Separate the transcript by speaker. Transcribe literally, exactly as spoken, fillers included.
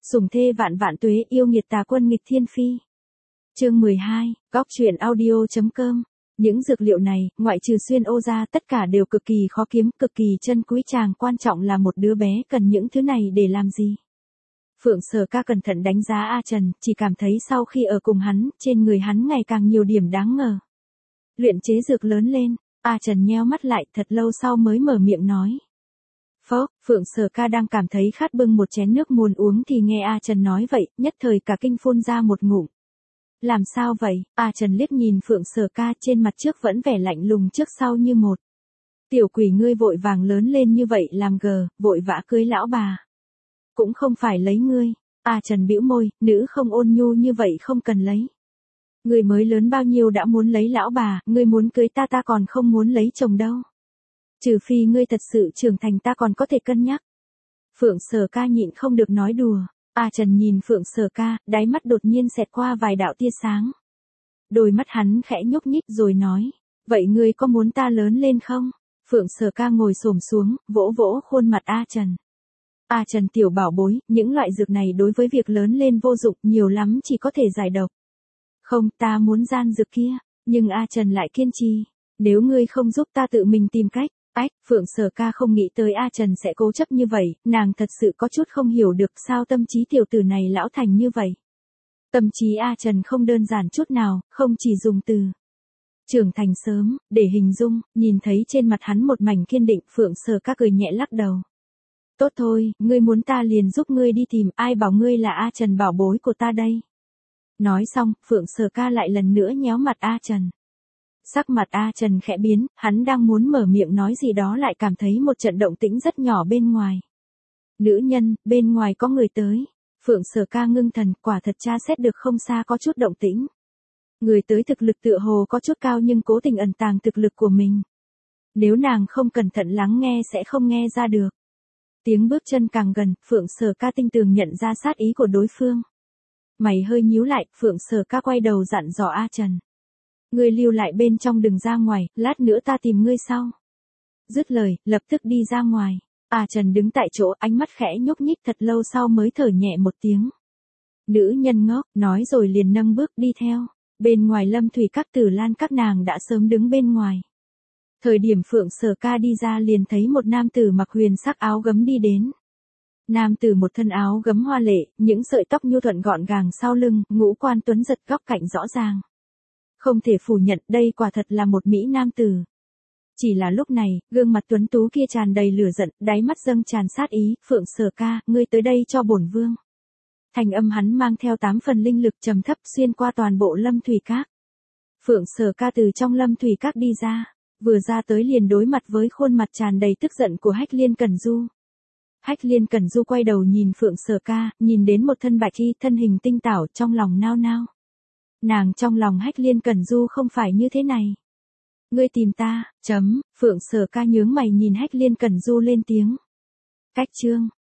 Speaker 1: Sủng thê vạn vạn tuế, yêu nghiệt tà quân nghịch thiên phi. Chương mười hai, góc truyện audio chấm com. Những dược liệu này, ngoại trừ xuyên ô ra, tất cả đều cực kỳ khó kiếm, cực kỳ chân quý, chàng quan trọng là một đứa bé cần những thứ này để làm gì. Phượng Sở Ca cẩn thận đánh giá A Trần, chỉ cảm thấy sau khi ở cùng hắn, trên người hắn ngày càng nhiều điểm đáng ngờ. Luyện chế dược lớn lên, A Trần nheo mắt lại, thật lâu sau mới mở miệng nói. Phó, Phượng Sở Ca đang cảm thấy khát bưng một chén nước muốn uống thì nghe A Trần nói vậy, nhất thời cả kinh phun ra một ngụm. Làm sao vậy? A Trần liếc nhìn Phượng Sở Ca, trên mặt trước vẫn vẻ lạnh lùng, trước sau như một. Tiểu quỷ, ngươi vội vàng lớn lên như vậy làm gờ, vội vã cưới lão bà. Cũng không phải lấy ngươi. A Trần bĩu môi, nữ không ôn nhu như vậy không cần lấy. Ngươi mới lớn bao nhiêu đã muốn lấy lão bà, ngươi muốn cưới ta ta còn không muốn lấy chồng đâu. Trừ phi ngươi thật sự trưởng thành ta còn có thể cân nhắc. Phượng Sở Ca nhịn không được nói đùa. A Trần nhìn Phượng Sở Ca, đáy mắt đột nhiên xẹt qua vài đạo tia sáng. Đôi mắt hắn khẽ nhúc nhích rồi nói, vậy ngươi có muốn ta lớn lên không? Phượng Sở Ca ngồi xổm xuống, vỗ vỗ khuôn mặt A Trần. A Trần tiểu bảo bối, những loại dược này đối với việc lớn lên vô dụng, nhiều lắm chỉ có thể giải độc. Không, ta muốn gian dược kia, nhưng A Trần lại kiên trì, nếu ngươi không giúp ta tự mình tìm cách. Ách, Phượng Sở Ca không nghĩ tới A Trần sẽ cố chấp như vậy, nàng thật sự có chút không hiểu được sao tâm trí tiểu tử này lão thành như vậy. Tâm trí A Trần không đơn giản chút nào, không chỉ dùng từ trưởng thành sớm, để hình dung, nhìn thấy trên mặt hắn một mảnh kiên định, Phượng Sở Ca cười nhẹ lắc đầu. Tốt thôi, ngươi muốn ta liền giúp ngươi đi tìm, ai bảo ngươi là A Trần bảo bối của ta đây. Nói xong, Phượng Sở Ca lại lần nữa nhéo mặt A Trần. Sắc mặt A Trần khẽ biến, hắn đang muốn mở miệng nói gì đó lại cảm thấy một trận động tĩnh rất nhỏ bên ngoài. Nữ nhân, bên ngoài có người tới. Phượng Sở Ca ngưng thần, quả thật tra xét được không xa có chút động tĩnh. Người tới thực lực tựa hồ có chút cao nhưng cố tình ẩn tàng thực lực của mình. Nếu nàng không cẩn thận lắng nghe sẽ không nghe ra được. Tiếng bước chân càng gần, Phượng Sở Ca tinh tường nhận ra sát ý của đối phương. Mày hơi nhíu lại, Phượng Sở Ca quay đầu dặn dò A Trần. Ngươi lưu lại bên trong đừng ra ngoài, lát nữa ta tìm ngươi sau. Dứt lời, lập tức đi ra ngoài. A Trần đứng tại chỗ, ánh mắt khẽ nhúc nhích, thật lâu sau mới thở nhẹ một tiếng. Nữ nhân ngốc, nói rồi liền nâng bước đi theo. Bên ngoài Lâm Thủy các Tử Lan các nàng đã sớm đứng bên ngoài. Thời điểm Phượng Sở Ca đi ra liền thấy một nam tử mặc huyền sắc áo gấm đi đến. Nam tử một thân áo gấm hoa lệ, những sợi tóc nhu thuận gọn gàng sau lưng, ngũ quan tuấn giật, góc cạnh rõ ràng. Không thể phủ nhận đây quả thật là một mỹ nam tử. Chỉ là lúc này, gương mặt tuấn tú kia tràn đầy lửa giận, đáy mắt dâng tràn sát ý, Phượng Sở Ca, ngươi tới đây cho bổn vương. Thành âm hắn mang theo tám phần linh lực trầm thấp xuyên qua toàn bộ Lâm Thủy Các. Phượng Sở Ca từ trong Lâm Thủy Các đi ra, vừa ra tới liền đối mặt với khuôn mặt tràn đầy tức giận của Hách Liên Cẩn Du. Hách Liên Cẩn Du quay đầu nhìn Phượng Sở Ca, nhìn đến một thân bạch y, thân hình tinh tảo, trong lòng nao nao. Nàng trong lòng Hách Liên Cẩn Du không phải như thế này. Ngươi tìm ta, chấm, Phượng Sở Ca nhướng mày nhìn Hách Liên Cẩn Du lên tiếng. Cách chương.